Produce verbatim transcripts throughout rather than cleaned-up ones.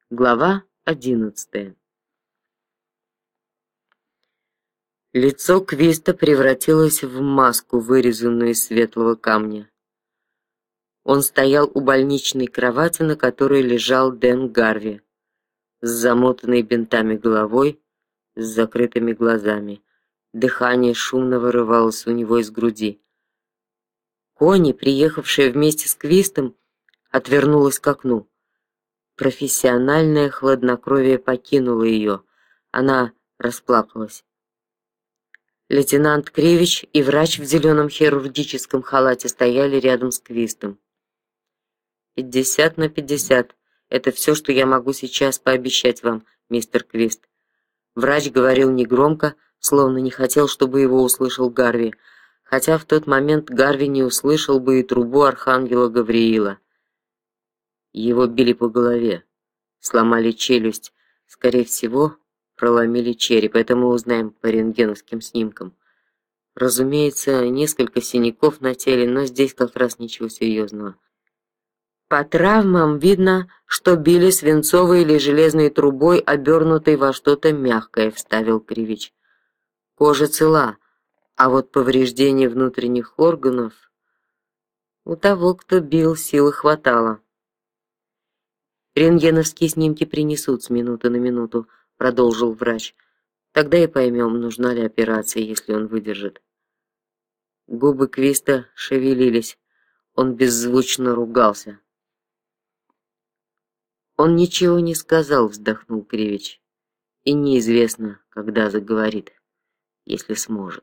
Глава одиннадцатая. Лицо Квиста превратилось в маску, вырезанную из светлого камня. Он стоял у больничной кровати, на которой лежал Дэн Гарви, с замотанной бинтами головой, с закрытыми глазами. Дыхание шумно вырывалось у него из груди. Конни, приехавшая вместе с Квистом, отвернулась к окну. Профессиональное хладнокровие покинуло ее. Она расплакалась. Лейтенант Кривич и врач в зеленом хирургическом халате стояли рядом с Квистом. «Пятьдесят на пятьдесят. Это все, что я могу сейчас пообещать вам, мистер Квист». Врач говорил негромко, словно не хотел, чтобы его услышал Гарви, хотя в тот момент Гарви не услышал бы и трубу архангела Гавриила. Его били по голове, сломали челюсть, скорее всего, проломили череп, это мы узнаем по рентгеновским снимкам. Разумеется, несколько синяков на теле, но здесь как раз ничего серьезного. По травмам видно, что били свинцовой или железной трубой, обернутой во что-то мягкое, вставил Кривич. Кожа цела, а вот повреждения внутренних органов у того, кто бил, силы хватало. Рентгеновские снимки принесут с минуты на минуту, продолжил врач. Тогда и поймем, нужна ли операция, если он выдержит. Губы Квиста шевелились. Он беззвучно ругался. Он ничего не сказал, вздохнул Кривич. И неизвестно, когда заговорит, если сможет.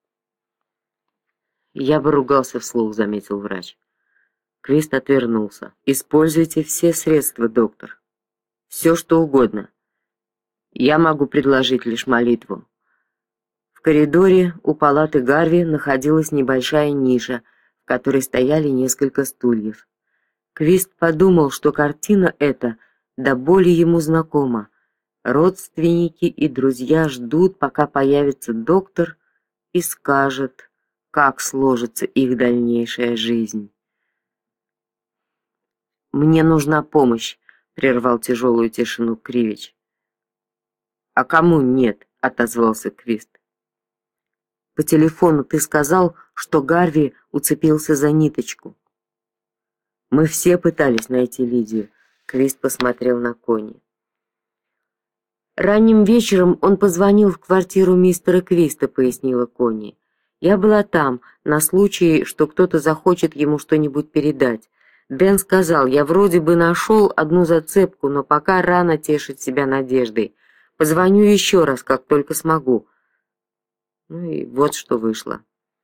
Я бы ругался вслух, заметил врач. Квист отвернулся. Используйте все средства, доктор. Все, что угодно. Я могу предложить лишь молитву. В коридоре у палаты Гарви находилась небольшая ниша, в которой стояли несколько стульев. Квист подумал, что картина эта до боли ему знакома. Родственники и друзья ждут, пока появится доктор и скажет, как сложится их дальнейшая жизнь. Мне нужна помощь, прервал тяжелую тишину Кривич. А кому нет, отозвался Квист. По телефону ты сказал, что Гарви уцепился за ниточку. Мы все пытались найти Лидию. Квист посмотрел на Конни. Ранним вечером он позвонил в квартиру мистера Квиста, пояснила Конни. Я была там на случай, что кто-то захочет ему что-нибудь передать. Дэн сказал: "Я вроде бы нашел одну зацепку, но пока рано тешить себя надеждой. Позвоню еще раз, как только смогу". Ну и вот что вышло.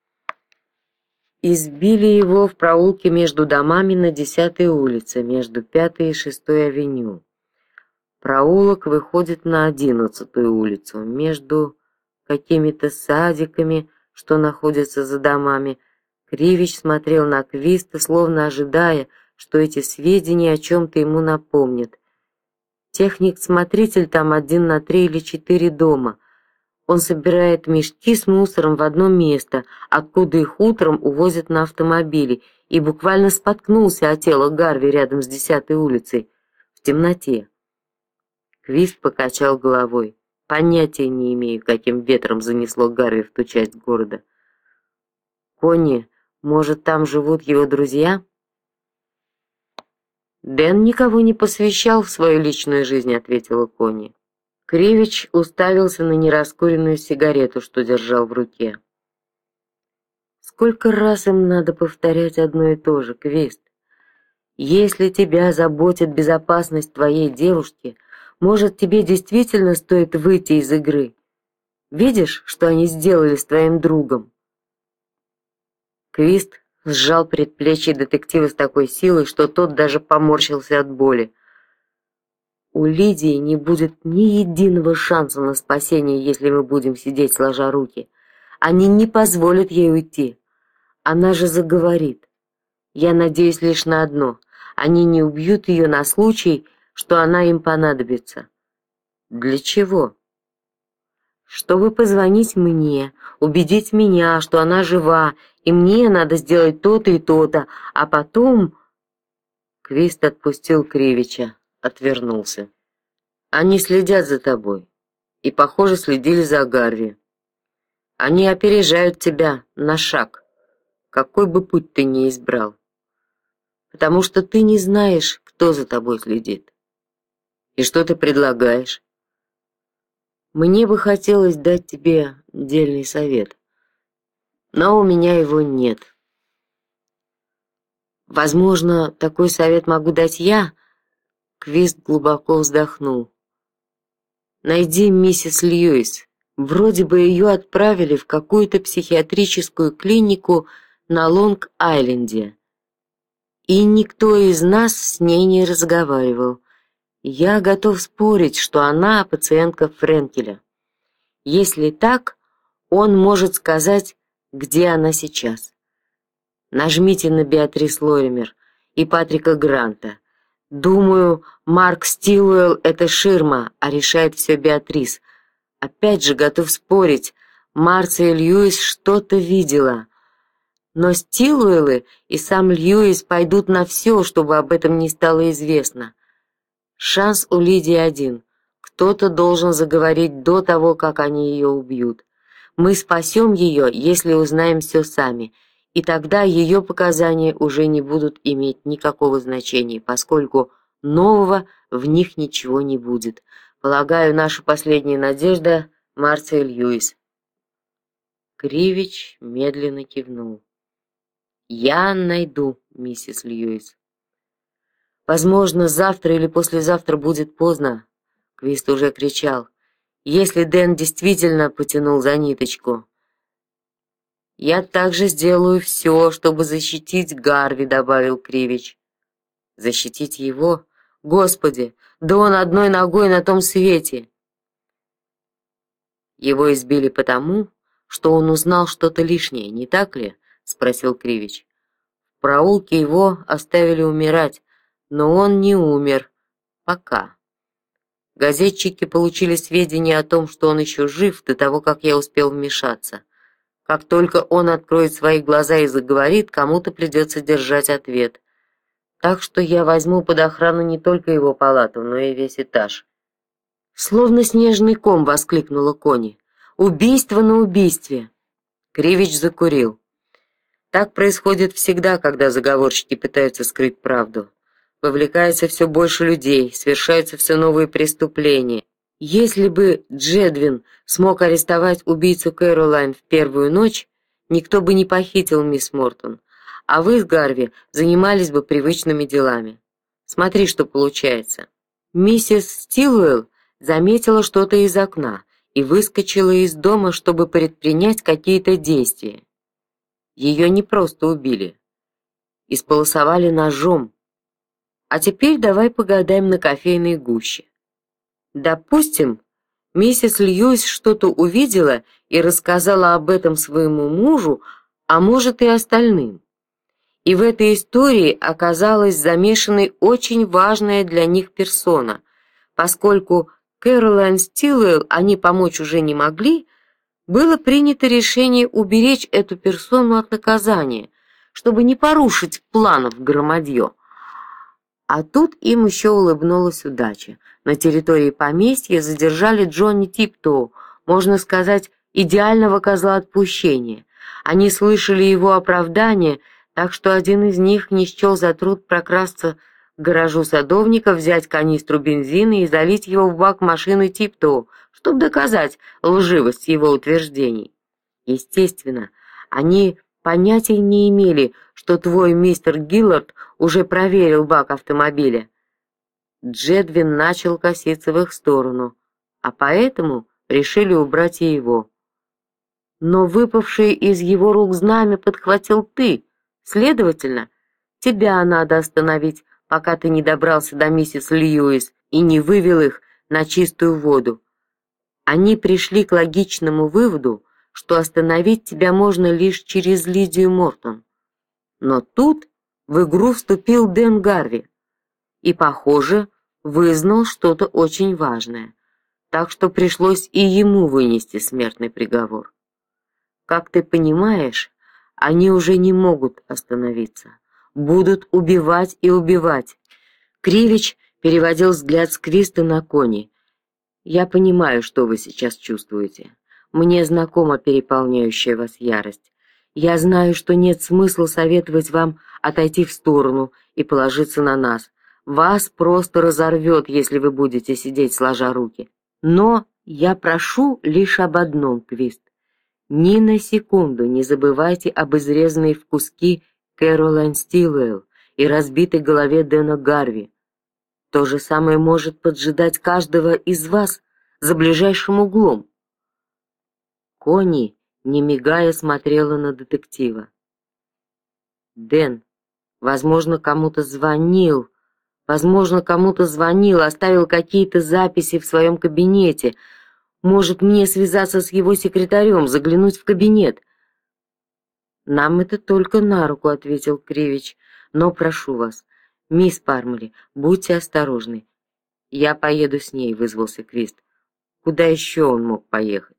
Избили его в проулке между домами на десятой улице, между пятой и шестой авеню. Проулок выходит на одиннадцатую улицу, между какими-то садиками, что находятся за домами. Кривич смотрел на Квиста, словно ожидая, что эти сведения о чем то ему напомнят. Техник-смотритель там один на три или четыре дома. Он собирает мешки с мусором в одно место, откуда их утром увозят на автомобиле, и буквально споткнулся о тело Гарви рядом с десятой улицей в темноте. Квист покачал головой. Понятия не имею, каким ветром занесло Гарви в ту часть города. Конни, может, там живут его друзья? Дэн никого не посвящал в свою личную жизнь, ответила Конни. Кривич уставился на нераскуренную сигарету, что держал в руке. Сколько раз им надо повторять одно и то же, Квист? Если тебя заботит безопасность твоей девушки, может, тебе действительно стоит выйти из игры? Видишь, что они сделали с твоим другом? Квист сжал предплечье детектива с такой силой, что тот даже поморщился от боли. У Лидии не будет ни единого шанса на спасение, если мы будем сидеть сложа руки. Они не позволят ей уйти. Она же заговорит. Я надеюсь лишь на одно: они не убьют ее на случай, что она им понадобится. Для чего? Чтобы позвонить мне, убедить меня, что она жива, и мне надо сделать то-то и то-то, а потом Квист отпустил Кривича, отвернулся. Они следят за тобой. И, похоже, следили за Гарви. Они опережают тебя на шаг, какой бы путь ты ни избрал. Потому что ты не знаешь, кто за тобой следит. И что ты предлагаешь? Мне бы хотелось дать тебе дельный совет, но у меня его нет. Возможно, такой совет могу дать я. Квист глубоко вздохнул. Найди миссис Льюис. Вроде бы ее отправили в какую-то психиатрическую клинику на Лонг-Айленде. И никто из нас с ней не разговаривал. Я готов спорить, что она пациентка Френкеля. Если так, он может сказать, где она сейчас. Нажмите на Беатрис Лоример и Патрика Гранта. Думаю, Марк Стилуэлл — это ширма, а решает все Беатрис. Опять же, готов спорить, Марция Льюис что-то видела. Но Стилуэллы и сам Льюис пойдут на все, чтобы об этом не стало известно. Шанс у Лидии один. Кто-то должен заговорить до того, как они ее убьют. Мы спасем ее, если узнаем все сами, и тогда ее показания уже не будут иметь никакого значения, поскольку нового в них ничего не будет. Полагаю, наша последняя надежда — Марция Льюис. Кривич медленно кивнул. Я найду миссис Льюис. Возможно, завтра или послезавтра будет поздно. Квист уже кричал. Если Дэн действительно потянул за ниточку, я также сделаю все, чтобы защитить Гарви, добавил Кривич. Защитить его? Господи, да он одной ногой на том свете. Его избили потому, что он узнал что-то лишнее, не так ли? Спросил Кривич. В проулке его оставили умирать, но он не умер пока. Газетчики получили сведения о том, что он еще жив, до того, как я успел вмешаться. Как только он откроет свои глаза и заговорит, кому-то придется держать ответ. Так что я возьму под охрану не только его палату, но и весь этаж. Словно снежный ком воскликнула Кони. Убийство на убийстве. Кривич закурил. Так происходит всегда, когда заговорщики пытаются скрыть правду. Вовлекается все больше людей, совершаются все новые преступления. Если бы Джедвин смог арестовать убийцу Кэролайн в первую ночь, никто бы не похитил мисс Мортон, а вы с Гарви занимались бы привычными делами. Смотри, что получается. Миссис Стилуэлл заметила что-то из окна и выскочила из дома, чтобы предпринять какие-то действия. Ее не просто убили, исполосовали ножом. А теперь давай погадаем на кофейной гуще. Допустим, миссис Льюис что-то увидела и рассказала об этом своему мужу, а может и остальным. И в этой истории оказалась замешанной очень важная для них персона, поскольку Кэролайн Стилуэлл они помочь уже не могли, было принято решение уберечь эту персону от наказания, чтобы не порушить планов громадье. А тут им еще улыбнулась удача. На территории поместья задержали Джонни Типтоу, можно сказать, идеального козла отпущения. Они слышали его оправдание, так что один из них не счел за труд прокрасться к гаражу садовника, взять канистру бензина и залить его в бак машины Типтоу, чтобы доказать лживость его утверждений. Естественно, они понятия не имели, что твой мистер Гиллард уже проверил бак автомобиля. Джедвин начал коситься в их сторону, а поэтому решили убрать и его. Но выпавшее из его рук знамя подхватил ты. Следовательно, тебя надо остановить, пока ты не добрался до миссис Льюис и не вывел их на чистую воду. Они пришли к логичному выводу, что остановить тебя можно лишь через Лидию Мортон. Но тут в игру вступил Дэн Гарви и, похоже, вызнал что-то очень важное, так что пришлось и ему вынести смертный приговор. Как ты понимаешь, они уже не могут остановиться, будут убивать и убивать. Кривич переводил взгляд с Квиста на Кони. Я понимаю, что вы сейчас чувствуете. Мне знакома переполняющая вас ярость. Я знаю, что нет смысла советовать вам отойти в сторону и положиться на нас. Вас просто разорвет, если вы будете сидеть сложа руки. Но я прошу лишь об одном, Квист. Ни на секунду не забывайте об изрезанной в куски Кэролайн Стилуэлл и разбитой голове Дэна Гарви. То же самое может поджидать каждого из вас за ближайшим углом. Конни, не мигая, смотрела на детектива. Дэн, возможно, кому-то звонил, возможно, кому-то звонил, оставил какие-то записи в своем кабинете. Может, мне связаться с его секретарем, заглянуть в кабинет? Нам это только на руку, ответил Кривич. Но прошу вас, мисс Пармали, будьте осторожны. Я поеду с ней, вызвался Квист. Куда еще он мог поехать?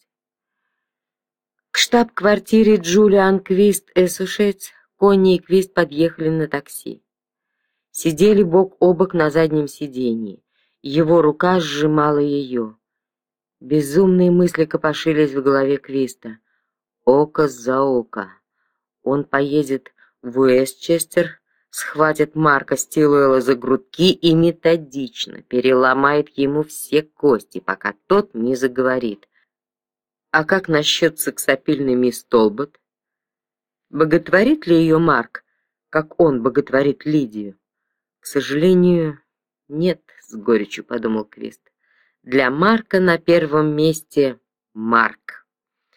К штаб-квартире Джулиан Квист Associates Конни и Квист подъехали на такси. Сидели бок о бок на заднем сиденье. Его рука сжимала ее. Безумные мысли копошились в голове Квиста. Око за око. Он поедет в Уэстчестер, схватит Марка Стилуэлла за грудки и методично переломает ему все кости, пока тот не заговорит. А как насчет сексапильной мисс Толбот? Боготворит ли ее Марк, как он боготворит Лидию? К сожалению, нет, с горечью подумал Квист. Для Марка на первом месте Марк.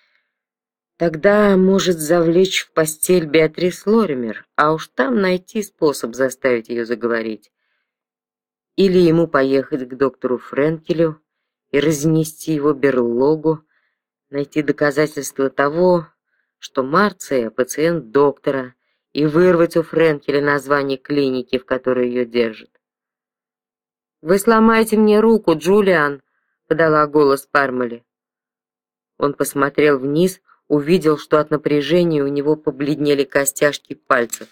Тогда может завлечь в постель Беатрис Лоример, а уж там найти способ заставить ее заговорить. Или ему поехать к доктору Френкелю и разнести его берлогу, найти доказательства того, что Марция пациент доктора, и вырвать у Френкеля название клиники, в которой ее держат. Вы сломаете мне руку, Джулиан, подала голос Пармали. Он посмотрел вниз, увидел, что от напряжения у него побледнели костяшки пальцев.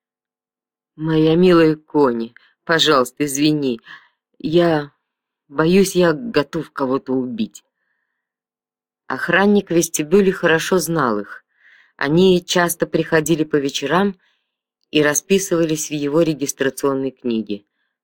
Моя милая Конни, пожалуйста, извини. Я боюсь, я готов кого-то убить. Охранник в вестибюле хорошо знал их. Они часто приходили по вечерам и расписывались в его регистрационной книге.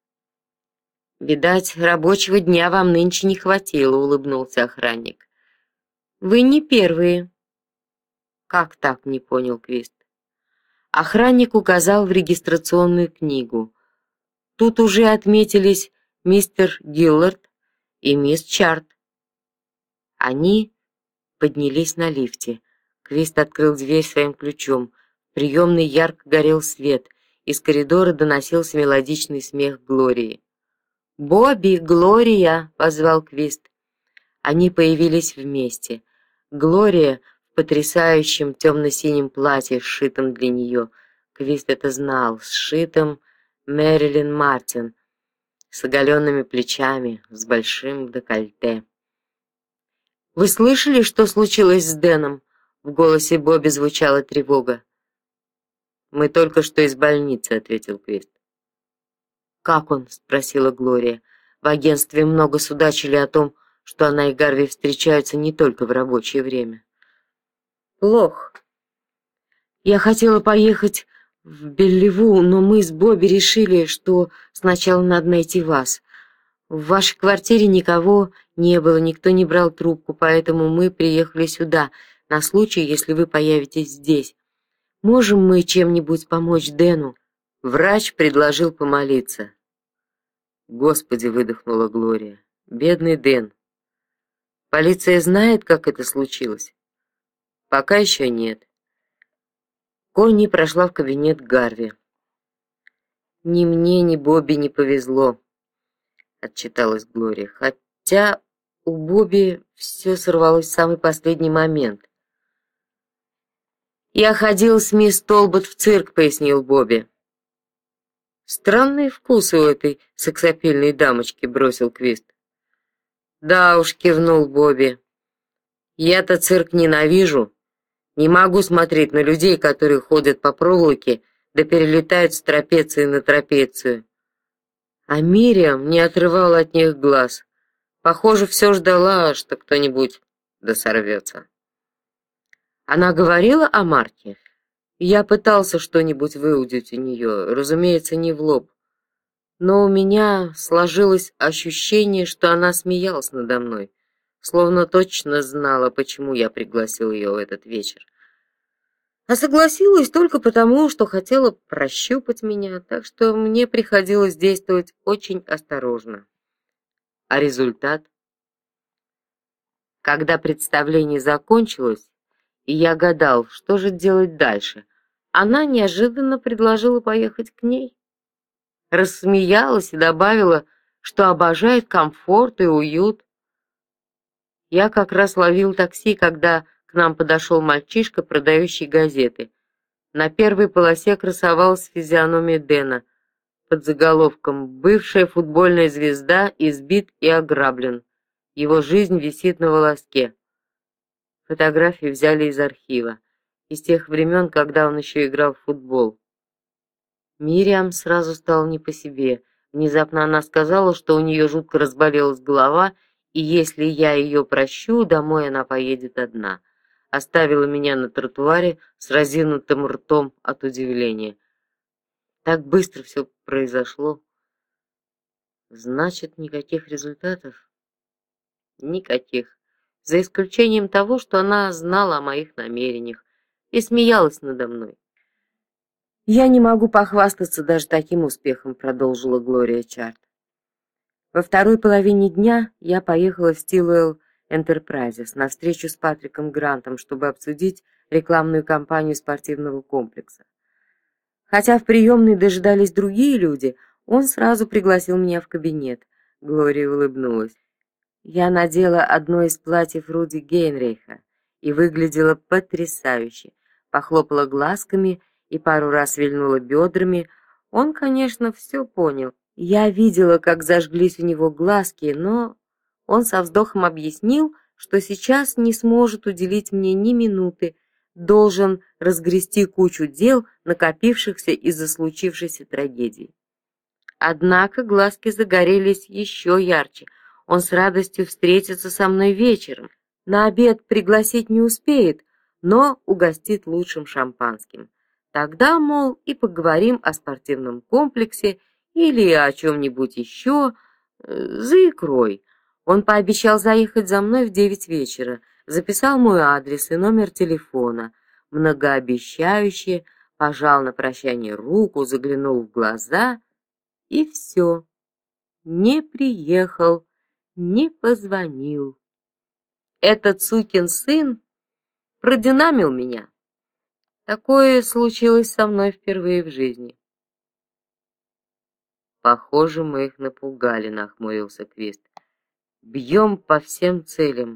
Видать, рабочего дня вам нынче не хватило, улыбнулся охранник. Вы не первые. Как так, не понял Квист. Охранник указал в регистрационную книгу. Тут уже отметились мистер Гиллард и мисс Чарт. Они поднялись на лифте. Квист открыл дверь своим ключом. В приемной ярко горел свет. Из коридора доносился мелодичный смех Глории. «Бобби, Глория!» — позвал Квист. Они появились вместе. Глория в потрясающем темно-синем платье, сшитом для нее. Квист это знал, сшитом Мэрилин Мартин, с оголенными плечами, с большим декольте. «Вы слышали, что случилось с Дэном?» В голосе Бобби звучала тревога. «Мы только что из больницы», — ответил Квист. «Как он?» — спросила Глория. В агентстве много судачили о том, что она и Гарви встречаются не только в рабочее время. «Плохо. Я хотела поехать в Белливу, но мы с Бобби решили, что сначала надо найти вас. В вашей квартире никого не было, никто не брал трубку, поэтому мы приехали сюда, на случай, если вы появитесь здесь. Можем мы чем-нибудь помочь Дэну?» Врач предложил помолиться. «Господи!» — выдохнула Глория. «Бедный Дэн. Полиция знает, как это случилось?» «Пока еще нет». Конни прошла в кабинет Гарви. «Ни мне, ни Бобби не повезло», — отчиталась Глория. «Хотя у Бобби все сорвалось в самый последний момент». «Я ходил с мисс Толбот в цирк», — пояснил Бобби. «Странные вкусы у этой сексапильной дамочки», — бросил Квист. «Да уж», — кивнул Бобби. «Я-то цирк ненавижу. Не могу смотреть на людей, которые ходят по проволоке, да перелетают с трапеции на трапецию». А Мириам не отрывала от них глаз. Похоже, все ждала, что кто-нибудь да сорвется. Она говорила о Марке. Я пытался что-нибудь выудить у нее, разумеется, не в лоб. Но у меня сложилось ощущение, что она смеялась надо мной, словно точно знала, почему я пригласил ее в этот вечер. А согласилась только потому, что хотела прощупать меня, так что мне приходилось действовать очень осторожно. А результат? Когда представление закончилось, и я гадал, что же делать дальше, она неожиданно предложила поехать к ней. Рассмеялась и добавила, что обожает комфорт и уют. Я как раз ловил такси, когда к нам подошел мальчишка, продающий газеты. На первой полосе красовалась физиономия Дэна под заголовком «Бывшая футбольная звезда избит и ограблен. Его жизнь висит на волоске». Фотографии взяли из архива, из тех времен, когда он еще играл в футбол. Мириам сразу стало не по себе. Внезапно она сказала, что у нее жутко разболелась голова, и если я ее прощу, домой она поедет одна. Оставила меня на тротуаре с разинутым ртом от удивления. Так быстро все произошло. Значит, никаких результатов? Никаких. За исключением того, что она знала о моих намерениях и смеялась надо мной. «Я не могу похвастаться даже таким успехом», — продолжила Глория Чарт. «Во второй половине дня я поехала в Stillwell Enterprises на встречу с Патриком Грантом, чтобы обсудить рекламную кампанию спортивного комплекса. Хотя в приемной дожидались другие люди, он сразу пригласил меня в кабинет». Глория улыбнулась. Я надела одно из платьев Руди Гейнрейха и выглядела потрясающе. Похлопала глазками и пару раз вильнула бедрами. Он, конечно, все понял. Я видела, как зажглись у него глазки, но он со вздохом объяснил, что сейчас не сможет уделить мне ни минуты, должен разгрести кучу дел, накопившихся из-за случившейся трагедии. Однако глазки загорелись еще ярче. Он с радостью встретится со мной вечером. На обед пригласить не успеет, но угостит лучшим шампанским. Тогда, мол, и поговорим о спортивном комплексе или о чем-нибудь еще, за икрой. Он пообещал заехать за мной в девять вечера, записал мой адрес и номер телефона. Многообещающе пожал на прощание руку, заглянул в глаза, и все. Не приехал, не позвонил. Этот сукин сын продинамил меня. Такое случилось со мной впервые в жизни. Похоже, мы их напугали, нахмурился Квист. Бьем по всем целям.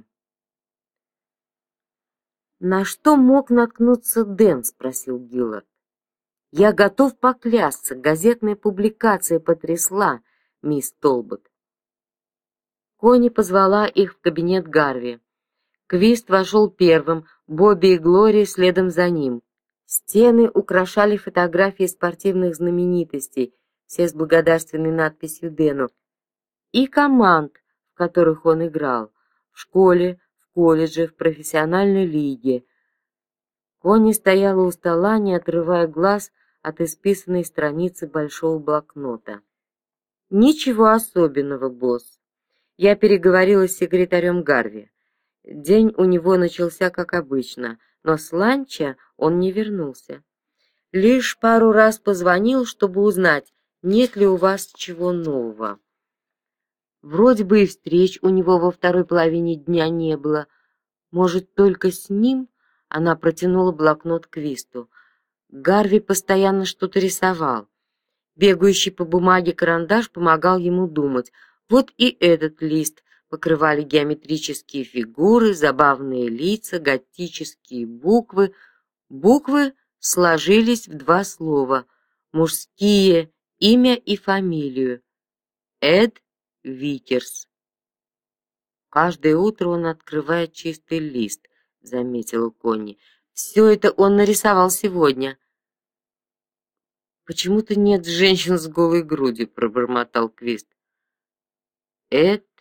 На что мог наткнуться Дэн, спросил Гиллард. Я готов поклясться, газетная публикация потрясла мисс Толбот. Конни позвала их в кабинет Гарви. Квист вошел первым, Бобби и Глория следом за ним. Стены украшали фотографии спортивных знаменитостей, все с благодарственной надписью Дэну, и команд, в которых он играл, в школе, в колледже, в профессиональной лиге. Конни стояла у стола, не отрывая глаз от исписанной страницы большого блокнота. «Ничего особенного, босс. Я переговорила с секретарем Гарви. День у него начался как обычно, но с ланча он не вернулся. Лишь пару раз позвонил, чтобы узнать, нет ли у вас чего нового. Вроде бы и встреч у него во второй половине дня не было. Может, только с ним?» Она протянула блокнот Квисту. Гарви постоянно что-то рисовал. Бегающий по бумаге карандаш помогал ему думать. Вот и этот лист покрывали геометрические фигуры, забавные лица, готические буквы. Буквы сложились в два слова: мужские имя и фамилию. Эд Викерс. Каждое утро он открывает чистый лист, заметила Конни. Все это он нарисовал сегодня. Почему-то нет женщин с голой грудью, пробормотал Квист. Эд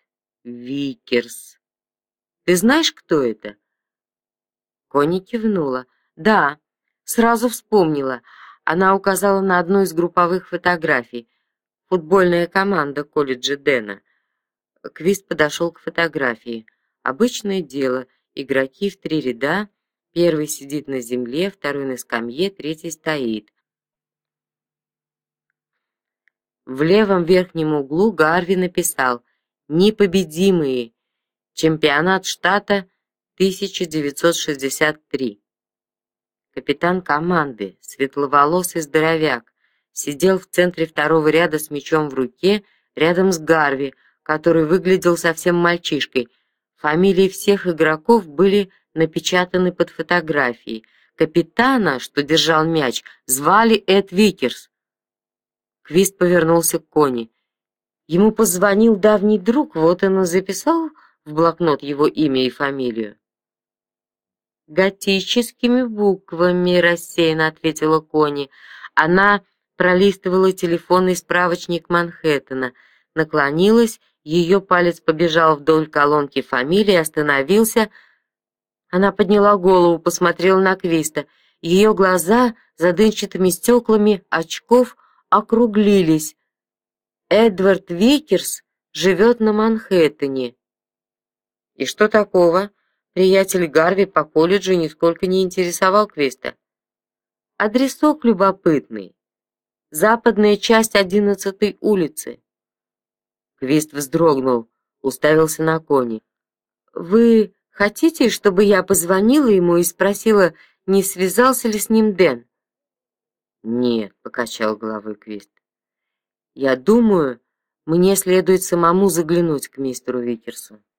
Викерс. Ты знаешь, кто это? Конни кивнула. Да, сразу вспомнила. Она указала на одну из групповых фотографий. Футбольная команда колледжа Дэна. Квист подошел к фотографии. Обычное дело. Игроки в три ряда. Первый сидит на земле, второй на скамье, третий стоит. В левом верхнем углу Гарви написал: «Непобедимые. Чемпионат штата тысяча девятьсот шестьдесят три». Капитан команды, светловолосый здоровяк, сидел в центре второго ряда с мячом в руке, рядом с Гарви, который выглядел совсем мальчишкой. Фамилии всех игроков были напечатаны под фотографией. Капитана, что держал мяч, звали Эд Викерс. Квист повернулся к Конни. Ему позвонил давний друг, вот он и записал в блокнот его имя и фамилию. «Готическими буквами», — рассеянно ответила Конни. Она пролистывала телефонный справочник Манхэттена, наклонилась, ее палец побежал вдоль колонки фамилий, остановился. Она подняла голову, посмотрела на Квиста. Ее глаза за дымчатыми стеклами очков округлились. «Эдвард Викерс живет на Манхэттене». «И что такого?» Приятель Гарви по колледжу нисколько не интересовал Квиста. «Адресок любопытный. Западная часть одиннадцатой улицы». Квист вздрогнул, уставился на Конни. «Вы хотите, чтобы я позвонила ему и спросила, не связался ли с ним Дэн?» «Нет», — покачал головой Квист. «Я думаю, мне следует самому заглянуть к мистеру Викерсу».